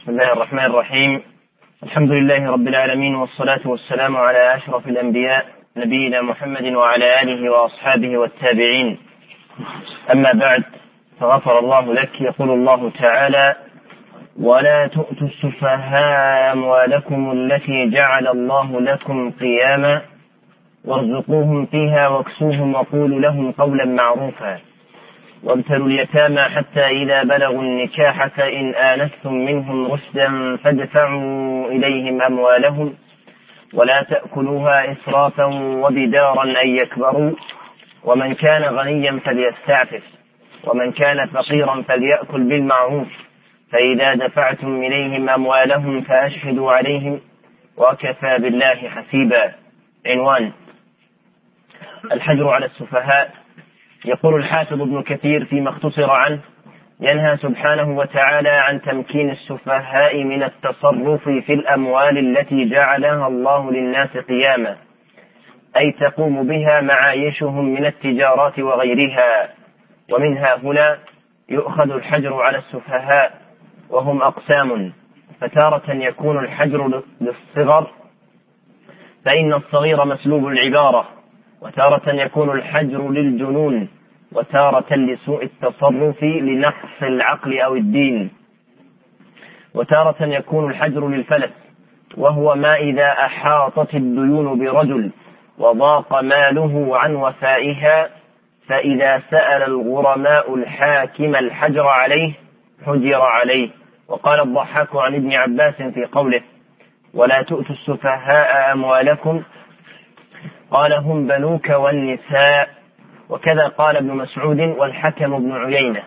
بسم الله الرحمن الرحيم. الحمد لله رب العالمين، والصلاة والسلام على أشرف الأنبياء نبينا محمد وعلى آله وأصحابه والتابعين. أما بعد، فغفر الله لك. يقول الله تعالى: ولا تؤتوا السفهاء أموالكم التي جعل الله لكم قياما وارزقوهم فيها واكسوهم وقولوا لهم قولا معروفا وابتلوا اليتامى حتى إذا بلغوا النكاح فإن آنستم منهم رشدا فادفعوا إليهم أموالهم ولا تأكلوها إسرافا وبدارا أن يكبروا ومن كان غنيا فليستعفف ومن كان فقيرا فليأكل بالمعروف فإذا دفعتم إليهم أموالهم فأشهدوا عليهم وكفى بالله حسيبا. عنوان: الحجر على السفهاء. يقول الحافظ ابن كثير فيما اختصر عنه: ينهى سبحانه وتعالى عن تمكين السفهاء من التصرف في الأموال التي جعلها الله للناس قياما، أي تقوم بها معايشهم من التجارات وغيرها. ومنها هنا يؤخذ الحجر على السفهاء، وهم أقسام: فتارة يكون الحجر للصغر فإن الصغير مسلوب العبارة، وتارة يكون الحجر للجنون، وتارة لسوء التصرف لنقص العقل أو الدين، وتارة يكون الحجر للفلس، وهو ما إذا أحاطت الديون برجل وضاق ماله عن وفائها فإذا سأل الغرماء الحاكم الحجر عليه حجر عليه. وقال الضحاك عن ابن عباس في قوله: ولا تؤتوا السفهاء أموالكم، قال: هم بنوك والنساء. وكذا قال ابن مسعود والحكم بن عيينة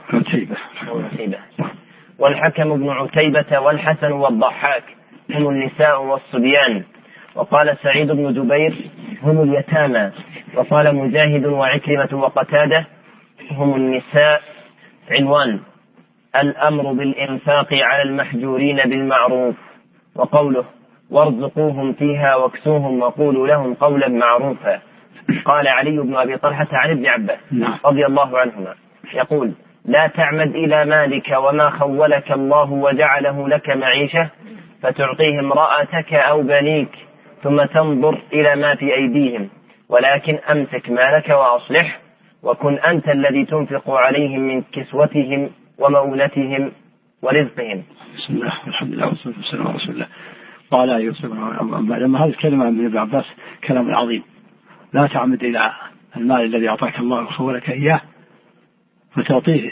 والحكم بن عتيبة والحسن والضحاك هم النساء والصبيان. وقال سعيد بن جبير: هم اليتامى. وقال مجاهد وعكرمة وقتادة: هم النساء. عنوان: الأمر بالإنفاق على المحجورين بالمعروف. وقوله: وارزقوهم فيها واكسوهم وقولوا لهم قولا معروفا. قال علي بن أبي طلحة عن ابن عباس رضي الله عنهما يقول: لا تعمد إلى مالك وما خولك الله وجعله لك معيشة فتعطيه امرأتك أو بنيك ثم تنظر إلى ما في أيديهم، ولكن أمسك مالك وأصلح وكن أنت الذي تنفق عليهم من كسوتهم ومؤونتهم ورزقهم. بسم الله والحمد لله والصلاة والسلام على رسول الله. قال يوسف: لما هذه الكلمة من ابن عباس كلام عظيم. لا تعمد إلى المال الذي أعطاك الله وخولك إياه فتعطيه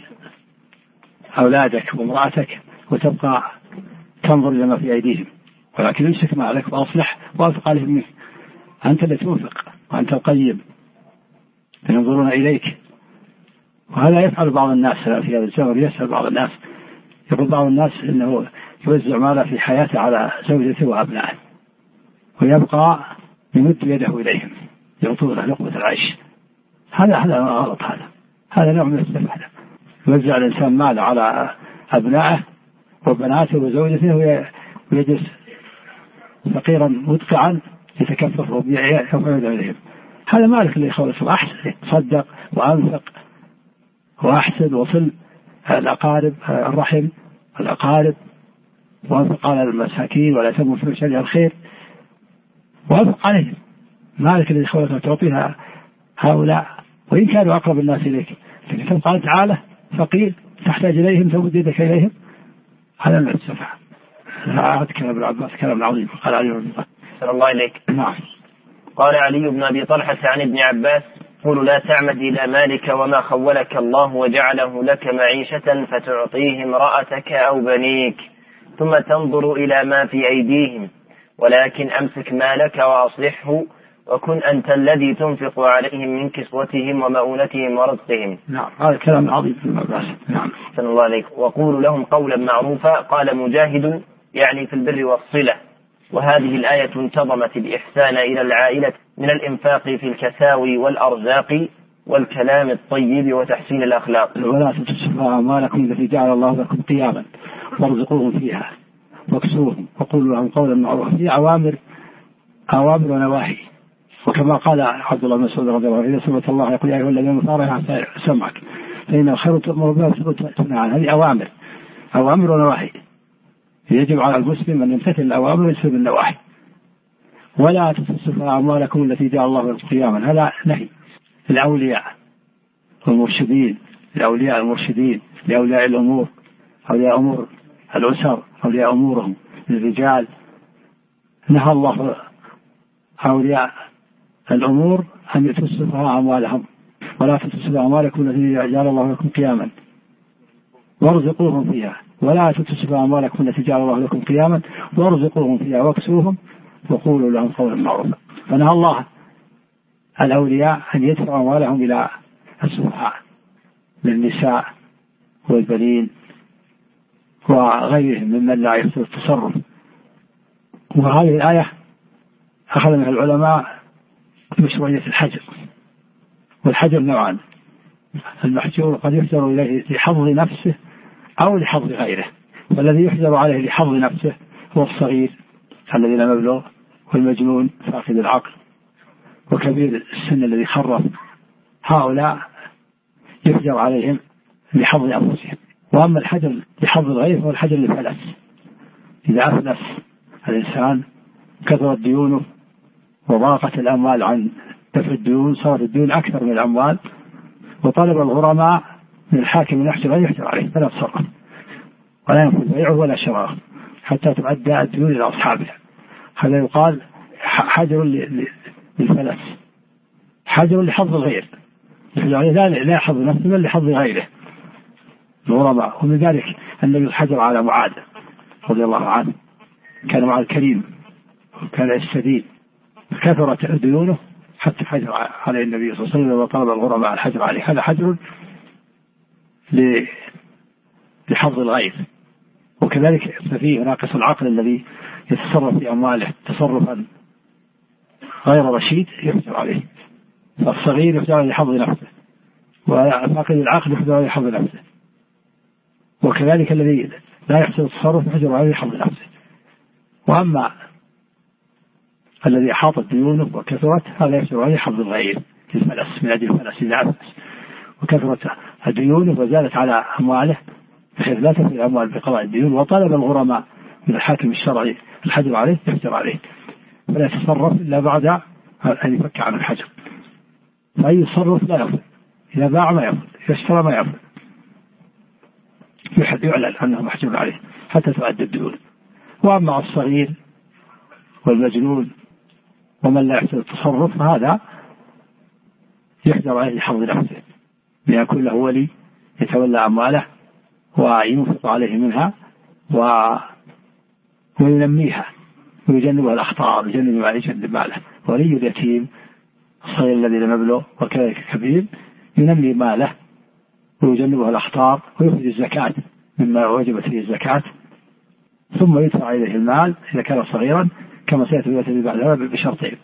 أولادك وامرأتك وتبقى تنظر إلى ما في أيديهم، ولكن امسك مالك وأصلح وأنفق عليهم منه. أنت اللي تنفق وأنت القيم، فينظرون إليك. وهذا يفعل بعض الناس في هذا الزمن. يسأل بعض الناس، يقول بعض الناس إنه يوزع ماله في حياته على زوجته وأبنائه ويبقى يمد يده إليهم يعطون لقمة العيش. هذا غلط. هذا نوع من السفه. يوزع الإنسان ماله على أبنائه وبناته وزوجته ويجلس فقيرا مدقعا يتكفف ويفعل إليهم. هذا مالك اللي يخلص. أحسن صدق وأنفق وأحسن وصل الأقارب الرحم الأقارب وأنفق على المساكين ولا تموا في شرع الخير وأنفق عليهم. مالك اللي يخلص تعطيها هؤلاء وإن كانوا أقرب الناس إليك، لكن تبقى أنت عالة فقير تحتاج إليهم تمد يدك إليهم. هذا من السفه. هذا كلام ابن عباس كلام عظيم. قال علي بن أبي طلحة صلى الله عليك. نعم. قال علي بن أبي طلحة عن ابن عباس: قل لا تعمد إلى مالك وما خولك الله وجعله لك معيشة فتعطيه امرأتك أو بنيك ثم تنظر إلى ما في أيديهم، ولكن أمسك مالك وأصلحه وكن أنت الذي تنفق عليهم من كسوتهم ومؤونتهم ورزقهم. نعم. هذا كلام عظيم في المباس. نعم. صلى الله عليك. وقولوا لهم قولا معروفا. قال مجاهد: يعني في البر والصلة. وهذه الآية انتظمت الإحسان إلى العائلة من الإنفاق في الكساوي والأرزاق والكلام الطيب وتحسين الأخلاق. ولا تتسفوا أموالكم التي جعل الله لكم قياما وارزقوهم فيها واكسوهم وقولوا لهم قولا معروفا. في أوامر ونواهي. وكما قال عبد الله بن مسعود رضي الله عنه: إذا سمعت الله يقول يا أيها الذين آمنوا سمعك فإن الخير تأمر بها وتنهى عنها. هذه أوامر ونواهي. يجب على المسلم أن يمتثل الأوامر ويجتنب النواهي. ولا تسفكوا أموالكم التي جعل الله لكم قياما، هذا نهي الأولياء والمرشدين، الأولياء المرشدين لأولياء الأمور، أولياء أمور الأسر، أولياء أمورهم الرجال. نهى الله أولياء الأمور أن تسفكوا أموالهم، ولا تسفكوا أموالكم التي جعل الله لكم قياما وارزقوهم فيها، ولا تسفكوا أموالكم التي جعل الله لكم قياما وارزقوهم فيها واكسوهم وقولوا لهم قولا معروفا. فنهى الله الأولياء أن يدفعوا أموالهم إلى السفهاء للنساء والبنين وغيرهم ممن لا يحسن التصرف. وهذه الآية أخذ منها العلماء مشروعية الحجر، والحجر نوعان: المحجور قد يحجر إليه لحظ نفسه أو لحظ غيره، والذي يحجر عليه لحظ نفسه هو الصغير الذي لم يبلغ، والمجنون فاقد العقل، وكبير السن الذي خرف. هؤلاء يحجر عليهم لحظ أنفسهم. وأما الحجر لحظ الغير فهو الحجر للفلس، إذا أفلس الإنسان كثرت ديونه وضاقت الأموال عن دفع الديون، صارت الديون أكثر من الأموال، وطلب الغرماء من الحاكم من يحجر عليه فلا تصرف ولا ينفذ بيعه ولا شراءه حتى تؤدى الديون إلى أصحابها. هذا يقال حجر للفلس، حجر لحظ الغير، لا يحظ نفسه بل لحظ غيره الغرماء. ومن ذلك النبي حجر على معاذ رضي الله عنه، كان معاذ كريم وكان السديد، كثرت ديونه حتى حجر عليه النبي صلى الله عليه وسلم وطلب الغرماء الحجر عليه. هذا حجر لحظ الغير. وكذلك ففيه ناقص العقل الذي يتصرف في أمواله تصرفا غير رشيد يحجر عليه، فالصغير يحجر عليه لحظ نفسه، وفاقد العقل يحجر عليه لحظ نفسه، وكذلك الذي لا يحسن التصرف يحجر عليه لحظ نفسه. وأما الذي أحاطت ديونه وكثرت هذا يحجر عليه لحظ الغير للفلس، من أجل الفلس إذا أفلس وكثرت ديونه وزادت على أمواله بحيث لا تفي الأموال بقضاء الديون، وطلب الغرماء من الحاكم الشرعي الحجر عليه يحجر عليه، فلا يتصرف إلا بعد أن يفك عن الحجر. فأي يتصرف لا يفعل، إذا باع ما يفعل، إذا اشترى ما يفعل، يعلن أنه محجور عليه حتى تؤدى الديون. وأما الصغير والمجنون ومن لا يحسن التصرف هذا يحجر عليه لحظ نفسه، ليكون له ولي يتولى أمواله وينفق عليه منها وينميها ويجنبها الأخطار، يجنب ما يجنب ماله. ولي اليتيم الصغير الذي لم يبلغ وكذلك كبير ينمي ماله ويجنبها الأخطار ويخرج الزكاة مما وجبت فيه الزكاة، ثم يدفع إليه المال إذا كان صغيرا كما سيأتي بعدها بشرطين: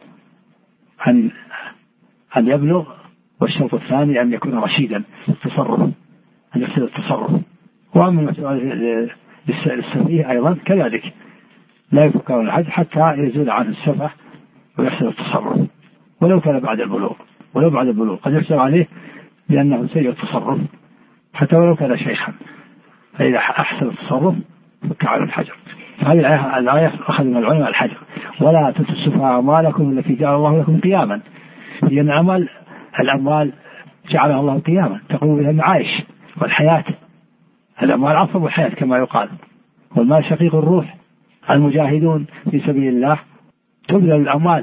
أن يبلغ، والشرط الثاني أن يكون رشيدا في التصرف، أن يحسن التصرف. وأما المسؤول للسفيه أيضا كذلك لا يفك عن الحج حتى يزول عنه السفه ويحسن التصرف، ولو كان بعد البلوغ، ولو بعد البلوغ قد يحسن عليه لأنه سيء التصرف حتى ولو كان شيخا، فإذا أحسن التصرف فك عن الحجر. هذه الآية أخذ من العلماء الحجر: ولا تسفكوا أموالكم التي جعل الله لكم قياما، لأن الأموال جعلها الله قياما تقوم بها المعايش والحياة. الأموال عصب الحياة كما يقال، والمال شقيق الروح. المجاهدون في سبيل الله تبذل الأموال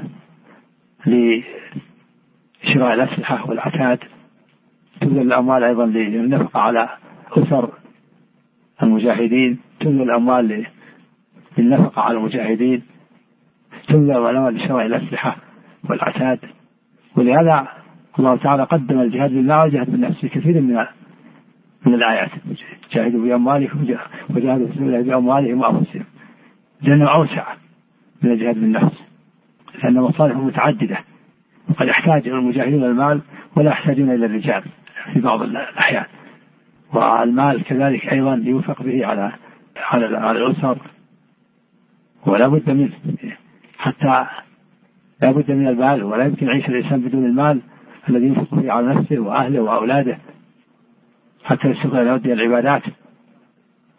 لشراء الأسلحة والعتاد، تبذل الأموال أيضا للنفقة على أسر المجاهدين، تبذل الأموال للنفقة على المجاهدين، تبذل الأموال لشراء الأسلحة والعتاد. ولهذا الله تعالى قدم الجهاد بالله والجهاد بالنفس في كثير من الآيات: جاهدوا بأموالكم وجاهدوا في سبيل الله بأموالهم وأنفسهم، لأنه أوسع من الجهاد بالنفس، لأن مصالحه متعددة، وقد يحتاج المجاهدون المال ولا يحتاجون إلى الرجال في بعض الأحيان. والمال كذلك أيضا ينفق به على الأسر، ولا بد منه، حتى لا بد من المال، ولا يمكن يعيش الإنسان بدون المال الذي ينفق فيه على نفسه وأهله وأولاده حتى يستطيع أن يؤدي العبادات.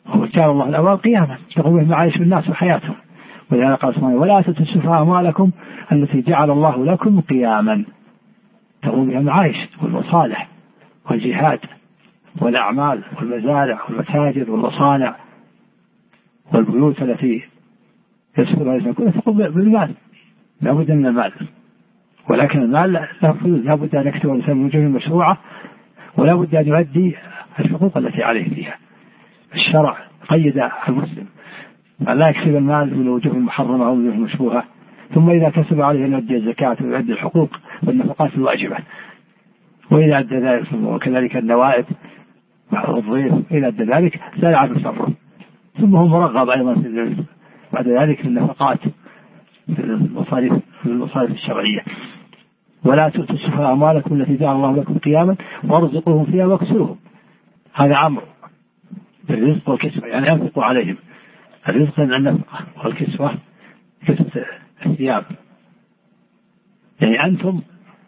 وجعل الله الأموال قياما يقوم به معايش الناس وحياتهم. ولهذا قال سبحانه ولا تؤتوا السفهاء أموالكم التي جعل الله لكم قياما تقوم بها المعايش والمصالح والجهاد والأعمال والمزارع والمتاجر والمصانع والبيوت التي يسكنها الإنسان كلها تقوم بالمال. لا بد من المال، ولكن المال له حدود، لا بد أن يكتب الإنسان من وجوه مشروعة، ولا بد أن يؤدي الحقوق التي عليه فيها. الشرع قيد المسلم أن لا يكسب المال من وجوه محرمة أو وجوه مشبوهة، ثم إذا كسب عليه أن يؤدي الزكاة ويؤدي الحقوق والنفقات الواجبة، وإذا أدى ذلك وكذلك النوائب والضيف إذا أدى ذلك زال عن تصرف. ثم هو مرغب أيضا بعد ذلك في النفقات في المصاريف الشرعية. ولا تؤتوا السفهاء أموالكم التي جعل الله لكم قياما وارزقوهم فيها واكسوهم. هذا أمر بالرزق والكسوة، يعني أنفقوا عليهم. الرزق من النفقة، والكسوة كسوة الثياب. يعني أنتم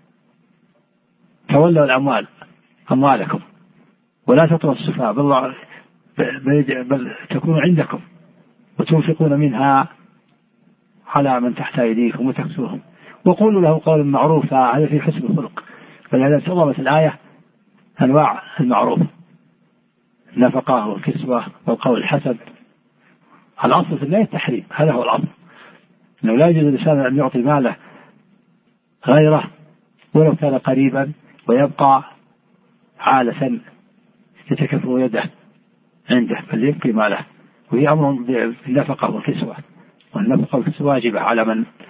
تولوا أموالكم ولا تطروا السفهاء بل تكونوا عندكم وتنفقون منها على من تحت أيديكم وتكسوهم، وقولوا له قولا معروفا. هذا في حسن الخلق. فلهذا تضمت الآية أنواع المعروف: النفقة والكسوة والقول الحسن. الأصل في الله التحريم، هذا هو الأصل، أنه لا يجوز للإنسان أن يعطي ماله غيره ولو كان قريبا ويبقى عالة يتكفو يده عنده، بل يبقي ماله. وهي أمر بالنفقة والكسوة، والنفقة والكسوة واجبة على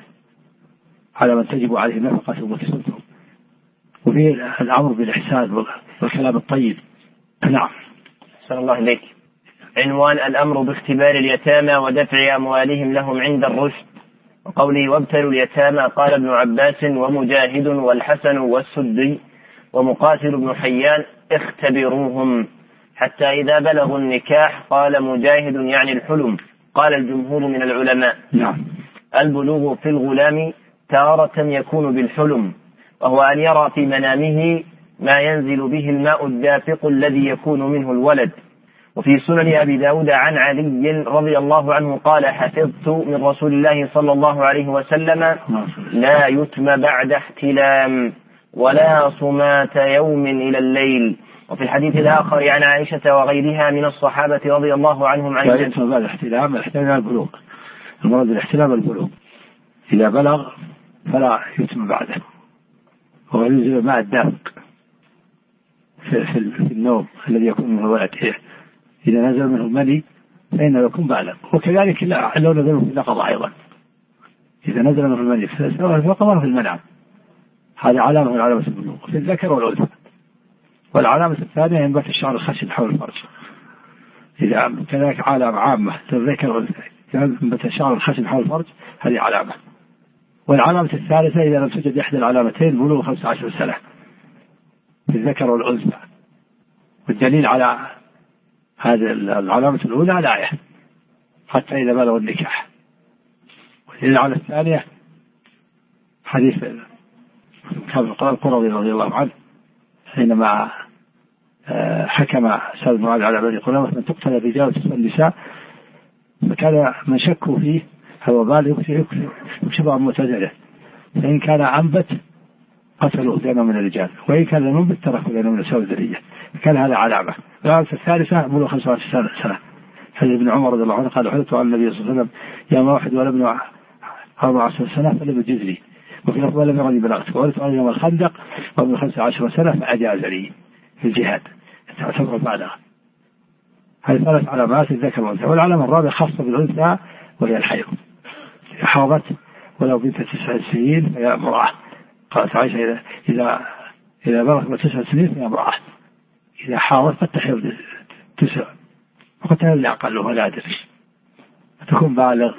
من تجب عليه النفقة وكسوته. وفي الأمر بالإحسان والكلام الطيب. نعم. أحسن الله إليك. عنوان: الأمر باختبار اليتامى ودفع أموالهم لهم عند الرشد. وقوله وابتلوا اليتامى قال ابن عباس ومجاهد والحسن والسدي ومقاتل بن حيان اختبروهم حتى إذا بلغوا النكاح. قال مجاهد يعني الحلم. قال الجمهور من العلماء نعم. البلوغ في الغلام تارة يكون بالحلم، وهو أن يرى في منامه ما ينزل به الماء الدافق الذي يكون منه الولد. وفي سنن أبي داود عن علي رضي الله عنه قال حفظت من رسول الله صلى الله عليه وسلم لا يتم بعد احتلام ولا صمات يوم إلى الليل. وفي الحديث الآخر عن عائشة وغيرها من الصحابة رضي الله عنهم عن لا يتم بعد احتلام. الاحتلام البلوغ، المراد بالاحتلام البلوغ. إذا بلغ فلا يتم بعده. هو ينزل الماء الدافق في النوم الذي يكون منه الولد. إذا نزل منه المني فإنه يكون بالغ. وكذلك لو نزل في اليقظة أيضا، إذا نزل منه المني سواء في اليقظة أو في المنام، هذه علامة من علامة البلوغ في الذكر والأنثى. والعلامة الثانية ينبت الشعر الخشن حول الفرج. إذا كذلك علامة عامة للذكر والأنثى، إذا ينبت الشعر الخشن حول الفرج هذه علامة. والعلامة الثالثة إذا لم توجد إحدى العلامتين بلوغ 15 سنة في الذكر والأنثى. والدليل على هذه العلامة الأولى الآية حتى إذا بلغوا النكاح. والدليل على الثانية حديث القرظي رضي الله عنه حينما حكم سعد بن معاذ على بني قريظة أن تقتل الرجال وتسبى النساء، فكان من شكوا فيه هو بالغ يكشف عن معتزله، فإن كان أنبت قتلوا لأنه من الرجال، وإن كان لم ينبت تركوا لأنه من النساء الذرية. كان هذا علامة. العلامة الثالثة بلوغ 15 سنة. حديث ابن عمر رضي الله عنه قال حدثت عن النبي صلى الله عليه وسلم يوم واحد ولا ابن 14 سنة فلم يجز لي، وفي لفظ لم يرني بلغت، وقلت عن يوم الخندق وابن 15 سنة فأجاز لي في الجهاد. تعتبر بالغ. هذه ثلاث علامات الذكر والأنثى. والعلامة الرابعة خاصة بالأنثى وهي الحيض. حاضت ولو بنت 9 سنين فهي امرأة. قالت عائشة إذا بلغت 9 سنين فهي امرأة. إذا حاضت قد تحيض 9 وقد تهل أقل ولا أدري تكون بالغ.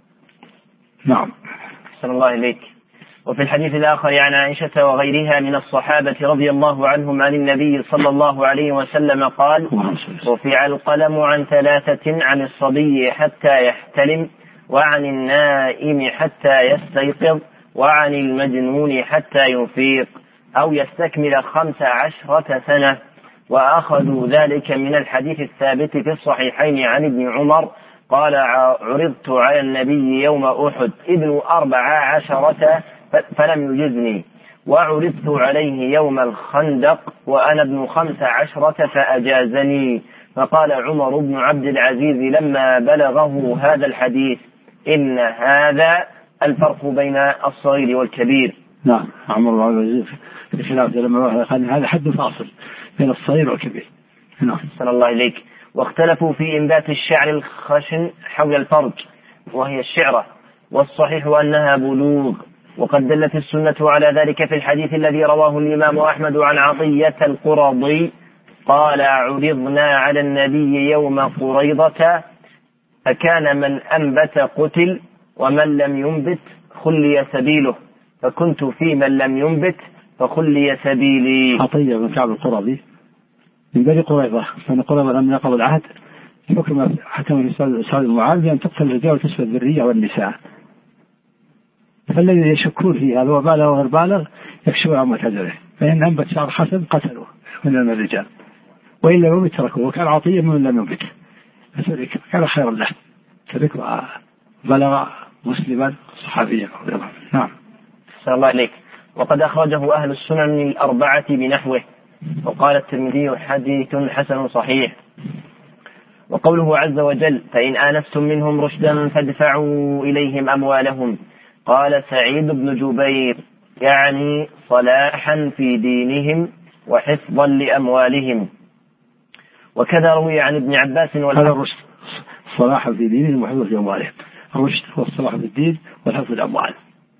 نعم. أحسن الله إليك. وفي الحديث الآخر عن عائشة وغيرها من الصحابة رضي الله عنهم عن النبي صلى الله عليه وسلم قال رفع القلم عن 3: عن الصبي حتى يحتلم، وعن النائم حتى يستيقظ، وعن المجنون حتى يفيق أو يستكمل 15 سنة. وأخذوا ذلك من الحديث الثابت في الصحيحين عن ابن عمر قال عرضت على النبي يوم أحد ابن 14 فلم يجزني، وعرضت عليه يوم الخندق وأنا ابن 15 فأجازني. فقال عمر بن عبد العزيز لما بلغه هذا الحديث إن هذا الفرق بين الصغير والكبير. نعم، عمر بن عبد العزيز في خلاف لما قال هذا حد فاصل بين الصغير والكبير. نعم. صلى الله عليك. واختلفوا في إنبات الشعر الخشن حول الفرج وهي الشعرة، والصحيح أنها بلوغ، وقد دلت السنة على ذلك في الحديث الذي رواه الإمام أحمد عن عطية القرظي قال عرضنا على النبي يوم قريضة فكان من أنبت قتل ومن لم ينبت خلي سبيله، فكنت في من لم ينبت فخلي سبيلي. عطية بن كعب القرظي من بني قريظة، فإن قريظة لم يقض العهد حكم في سعد بن معاذ بأن تقتل الرجال وتسبى الذرية والنساء، فالذي يشكون في هذا وبالغ وغير بالغ يكشف عن متجره، فإن أنبت شعر حسن قتلوا من الرجال وإن لم ينبت تركوه، وكان عطية من لم ينبت كان خيرا له ترك بلغ مسلما صحابيا. نعم. صلى الله عليك. وقد أخرجه أهل السنن الأربعة بنحوه، وقال الترمذي حديث حسن صحيح. وقوله عز وجل فإن آنستم منهم رشدا فادفعوا إليهم أموالهم، قال سعيد بن جبير يعني صلاحا في دينهم وحفظا لأموالهم. وكذا روي عن ابن عباس هذا الرشد صلاحا في دينهم وحفظا لأموالهم. الرشد هو الصلاح في الدين والحفظ للأموال،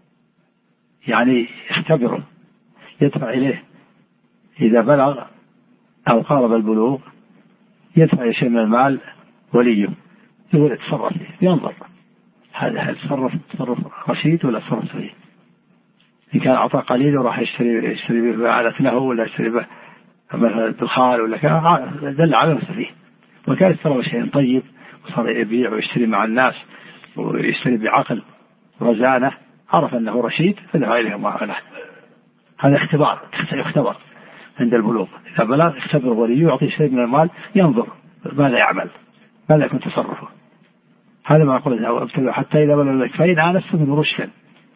يعني اختبره يدفع إليه إذا بلغ أو قارب البلوغ، يدفع شيء من المال وليه يقول اتصرف ينظر هذا تصرف رشيد ولا تصرف سيء. إن كان أعطاه قليل وراح يشتري به على له ولا يشتري به مثلا بالخال ولا كان دل على نفسه فيه، وكان يتصرف شيء طيب وصار يبيع ويشتري مع الناس ويشتري بعقل رزانة، عرف أنه رشيد فدفع إليه معامله. هذا اختبار يختبر عند البلوغ، إذا بلغ اختبر وليه يعطي شيء من المال ينظر ماذا يعمل ماذا يكون تصرفه. هذا ما أقول حتى إذا بلغ فإن آنستم من رشدا،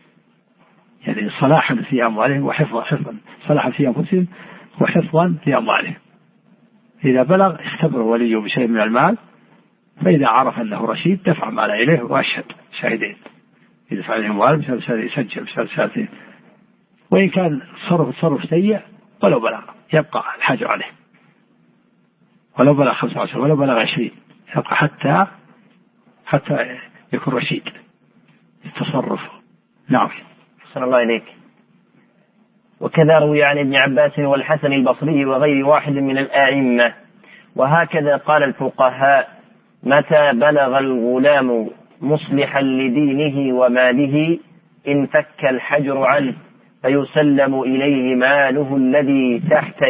يعني صلاحا في أموالهم وحفظا صلاحا في أنفسهم وحفظا في أموالهم. إذا بلغ اختبر وليه بشيء من المال، فإذا عرف أنه رشيد دفع مال إليه وأشهد شاهدين يدفع عليهم أموال يسجل بشهادتين. وإن كان تصرف سيء ولو بلغ يبقى الحاجة عليه، ولو بلغ 15 ولو بلغ 20 يبقى حتى يكون رشيد التصرف. نعم. صلى الله عليك. وكذا روي عن ابن عباس والحسن البصري وغير واحد من الآئمة. وهكذا قال الفقهاء متى بلغ الغلام مصلحا لدينه وماله انفك الحجر عنه فيسلم إليه ماله الذي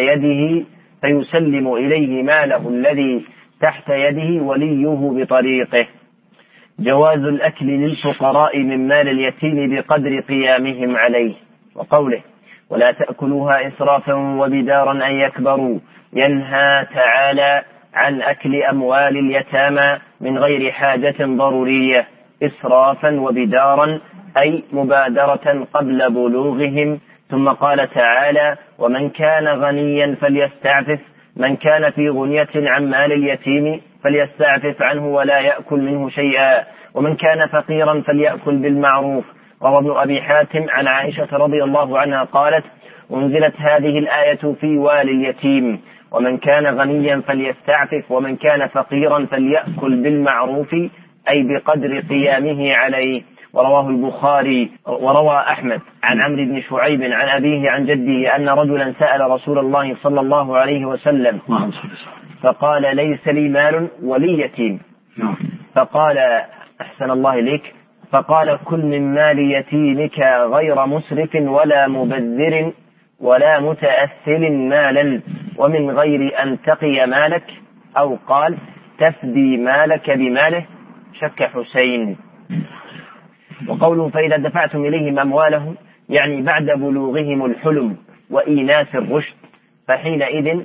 تحت يده وليه بطريقه. جواز الأكل للفقراء من مال اليتيم بقدر قيامهم عليه. وقوله ولا تأكلوها إسرافا وبدارا أن يكبروا، ينهى تعالى عن أكل أموال اليتامى من غير حاجة ضرورية إسرافا وبدارا أي مبادرة قبل بلوغهم. ثم قال تعالى ومن كان غنيا فليستعفف، من كان في غنية عن مال اليتيم فليستعفف عنه ولا يأكل منه شيئا، ومن كان فقيرا فليأكل بالمعروف. روى ابن أبي حاتم عن عائشة رضي الله عنها قالت أنزلت هذه الآية في والي اليتيم، ومن كان غنيا فليستعفف ومن كان فقيرا فليأكل بالمعروف أي بقدر قيامه عليه. ورواه البخاري وروى أحمد عن عمرو بن شعيب عن أبيه عن جده أن رجلا سأل رسول الله صلى الله عليه وسلم فقال ليس لي مال ولي يتيم، فقال أحسن الله إليك، فقال كل من مال يتيمك غير مسرف ولا مبذر ولا متأثل مالا ومن غير أن تقي مالك، أو قال تفدي مالك بماله، شك حسين. وقوله فإذا دفعتم إليهم أموالهم يعني بعد بلوغهم الحلم وإيناس الرشد، فحينئذ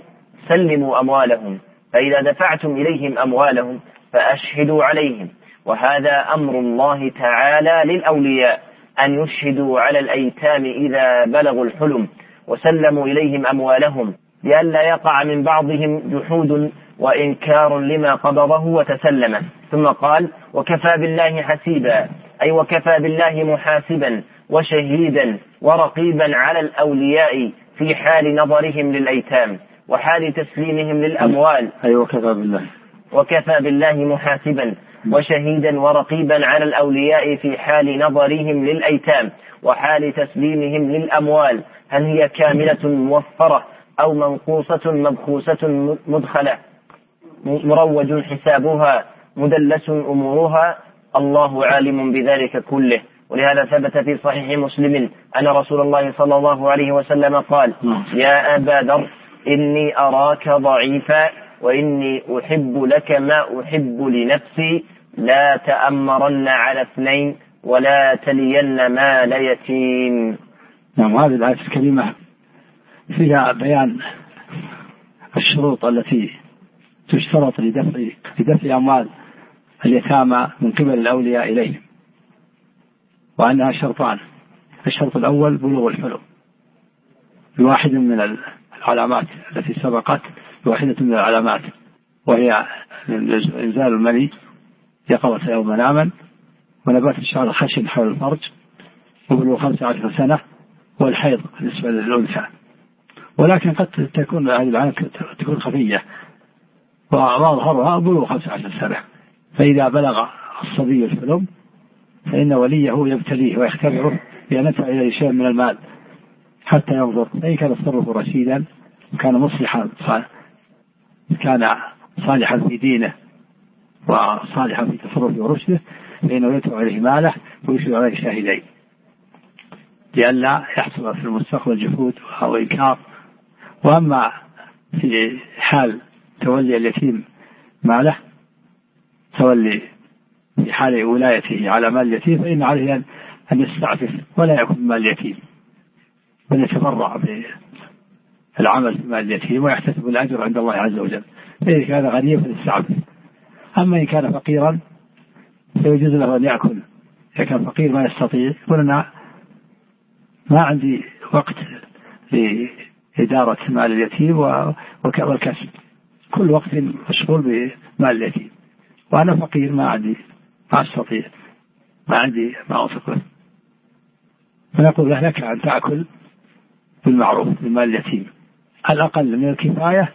سلموا أموالهم، فإذا دفعتم إليهم أموالهم فأشهدوا عليهم. وهذا أمر الله تعالى للأولياء أن يشهدوا على الأيتام إذا بلغوا الحلم وسلموا إليهم أموالهم، لئلا يقع من بعضهم جحود وإنكار لما قبضه وتسلمه. ثم قال: وكفى بالله حسيبا، أي وكفى بالله محاسبا وشهيدا ورقيبا على الأولياء في حال نظرهم للأيتام وحال تسليمهم للأموال. وكفى بالله محاسبا وشهيدا ورقيبا على الأولياء في حال نظرهم للأيتام وحال تسليمهم للأموال، هل هي كاملة موفرة أو منقوصة مبخوسة مدخلة مروج حسابها مدلس أمورها، الله عالم بذلك كله. ولهذا ثبت في صحيح مسلم أن رسول الله صلى الله عليه وسلم قال: يا أبا ذر إني أراك ضعيفا وإني أحب لك ما أحب لنفسي، لا تأمرن على اثنين ولا تلين مال يتيم. نعم، هذه الآية الكريمة فيها بيان الشروط التي تشترط لدفع أموال اليتامى من قبل الأولياء إليهم، وأنها شرطان. الشرط الأول بلوغ الحلم بواحد من العلامات التي سبقت، بواحدة من العلامات، وهي إنزال المني يقظة أو مناما، ونبات الشعر الخشن حول الفرج، وبلوغ 15 سنة، والحيض بالنسبة للأنثى. ولكن قد تكون هذه العلامات تكون خفية، وأظهرها بلوغ 15 سنة. فإذا بلغ الصبي الحلم فإن وليه يبتليه ويختبره بأن يدفع إليه شيء من المال حتى ينظر إن كان التصرف رشيدا وكان مصلحا، كان صالحا في دينه وصالحا في تصرفه ورشده، فإنه يدفع إليه ماله ويشهد عليه شاهدين، لئلا يحصل في المستقبل جحود أو إنكار. وأما في حال تولي اليتيم ماله، تولي في حال ولايته على مال اليتيم، فإن عليه أن يستعفف ولا يكون مال اليتيم، بل يتبرع بالعمل في مال اليتيم ويحتسب الأجر عند الله عز وجل. فإذا كان غنيا فليستعفف. أما إن كان فقيرا فيجوز له أن يأكل. إذا كان فقير ما يستطيع، يقول أنا ما عندي وقت لإدارة مال اليتيم والكسب، كل وقت مشغول بمال اليتيم، وأنا فقير ما أستطيع، ما عندي ما أنفق له. فنقول له: لك أن تأكل بالمعروف من مال اليتيم الأقل من الكفاية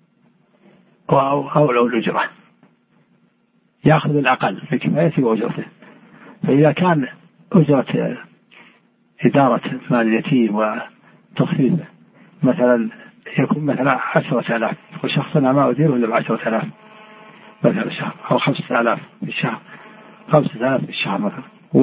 أو الأجرة، يأخذ الأقل في كفايته وأجرته. فإذا كان أجرة إدارة مال اليتيم وتصفيفه مثلا يكون مثلا 10,000، وشخص أنا ما أديره إلا ب10,000 مثلا الشهر، أو 5,000 في الشهر، 5,000 في الشهر مثلا.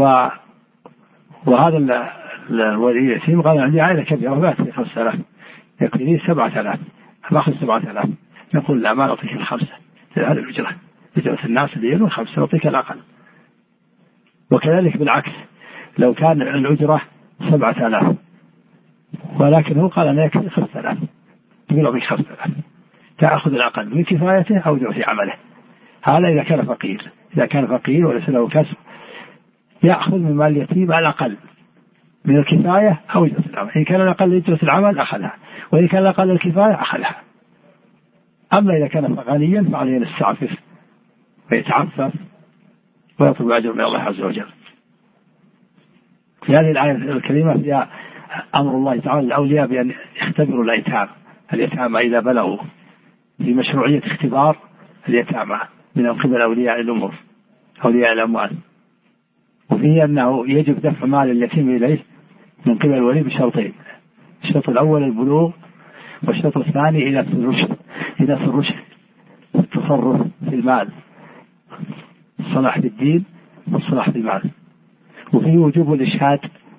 وهذا الولي اليتيم قال عندي عائلة كبيرة وبات في 5,000، يكفيني 7,000، أخذ 7,000. نقول لا، ما نعطيك ال5، هذه الأجرة، أجرة الناس اللي يلون 5، نعطيك الأقل. وكذلك بالعكس، لو كان الأجرة 7,000 ولكن هو قال أنا يكفي 5,000، تقول أعطيك 5,000، تأخذ الأقل من كفايته أو في عمله. هذا إذا كان فقير. إذا كان فقير وليس له كسب، يأخذ من مال اليتيم الأقل من الكفاية أو أجرة العمل. إن كان الأقل أجرة العمل أخذها، وإن كان الأقل الكفاية أخذها. أما إذا كان غنيا فعليه أن يستعفف ويتعفف ويطلب أجر من الله عز وجل. في هذه الآية الكريمة فيها أمر الله تعالى الأولياء بأن يختبروا اليتامى إذا بلغوا، في مشروعية اختبار اليتامى من قبل أولياء الأمور، أولياء الأموال. وفيه أنه يجب دفع مال اليتيم إليه من قبل الولي بشرطين: الشرط الأول البلوغ، والشرط الثاني إذا في الرشد التصرف في المال، الصلاح بالدين والصلاح بالمال. وفيه وجوب الإشهاد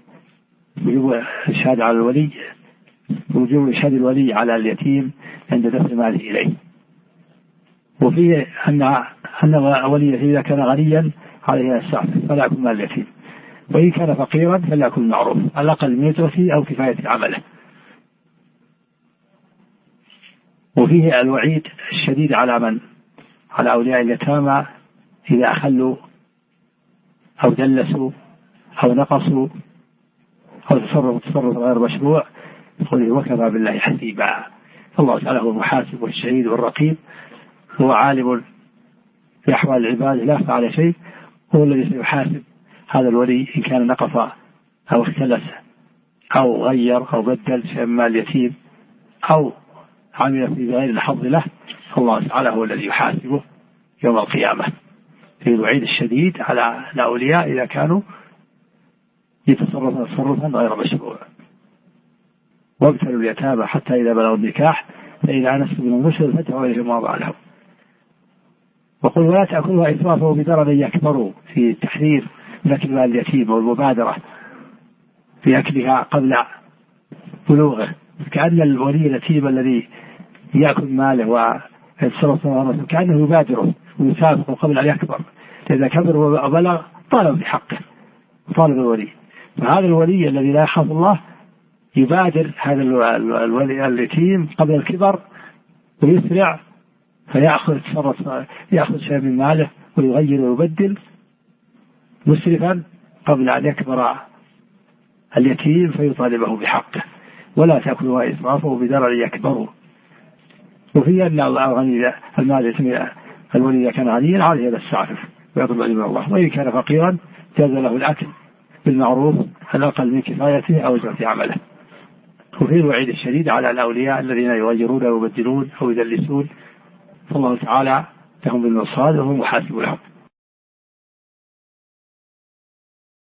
على الولي، وجوب إشهاد الولي على اليتيم عند دفع ماله إليه. وفيه أن ولي اليتيم إذا كان غنيا عليه السعف فلا يكون مال اليتيم، وإن كان فقيرا فلا يكون معروف الأقل من أجرته أو كفاية عمله. وفيه وفيه الوعيد الشديد على أولياء اليتامى إذا أخلوا أو دلسوا أو نقصوا أو تصرف غير مشروع، يقول وكفى بالله حسيبا. الله تعالى هو المحاسب والشهيد والرقيب، هو عالم في أحوال العباد لا فعل شيء، هو الذي سيحاسب هذا الولي إن كان نقص أو اختلس أو غير أو بدل شيئا من اليتيم أو عمل في غير الحظ له. الله تعالى هو الذي يحاسبه يوم القيامة في الوعيد الشديد على الأولياء إذا كانوا يتصرفون تصرفا غير مشروع. وابتلوا اليتامى حتى إذا بلغوا النكاح فإذا آنستم منهم رشدا فادفعوا إليهم أموالهم. وقل ولا تأكلوا إسرافا وبدارا أن يكبروا في التحرير من أكل مال اليتيم والمبادرة في أكلها قبل بلوغه، كأن الولي اليتيم الذي يأكل ماله ويتصرف كأنه يبادره ويسابقه قبل أن يكبر، إذا كبر وبلغ طالب بحقه طالب الولي. فهذا الولي الذي لا يخاف الله يبادر هذا الولي اليتيم قبل الكبر ويسرع فيأخذ شيء من ماله ويغير ويبدل مسرفا قبل أن يكبر اليتيم فيطالبه بحقه. ولا تأكلوا إسرافا وبدارا أن يكبروا. وفي أن المال الولي إذا كان غنيا عليه يستعفف ويطلب من الله، وإن كان فقيرا جاز له الأكل بالمعروف الأقل من كفايته أو أجرة عمله. وفي الوعيد الشديد على الأولياء الذين يغيرون ويبدلون أو يدلسون، فالله تعالى لهم بالمرصاد وهم محاسب لهم.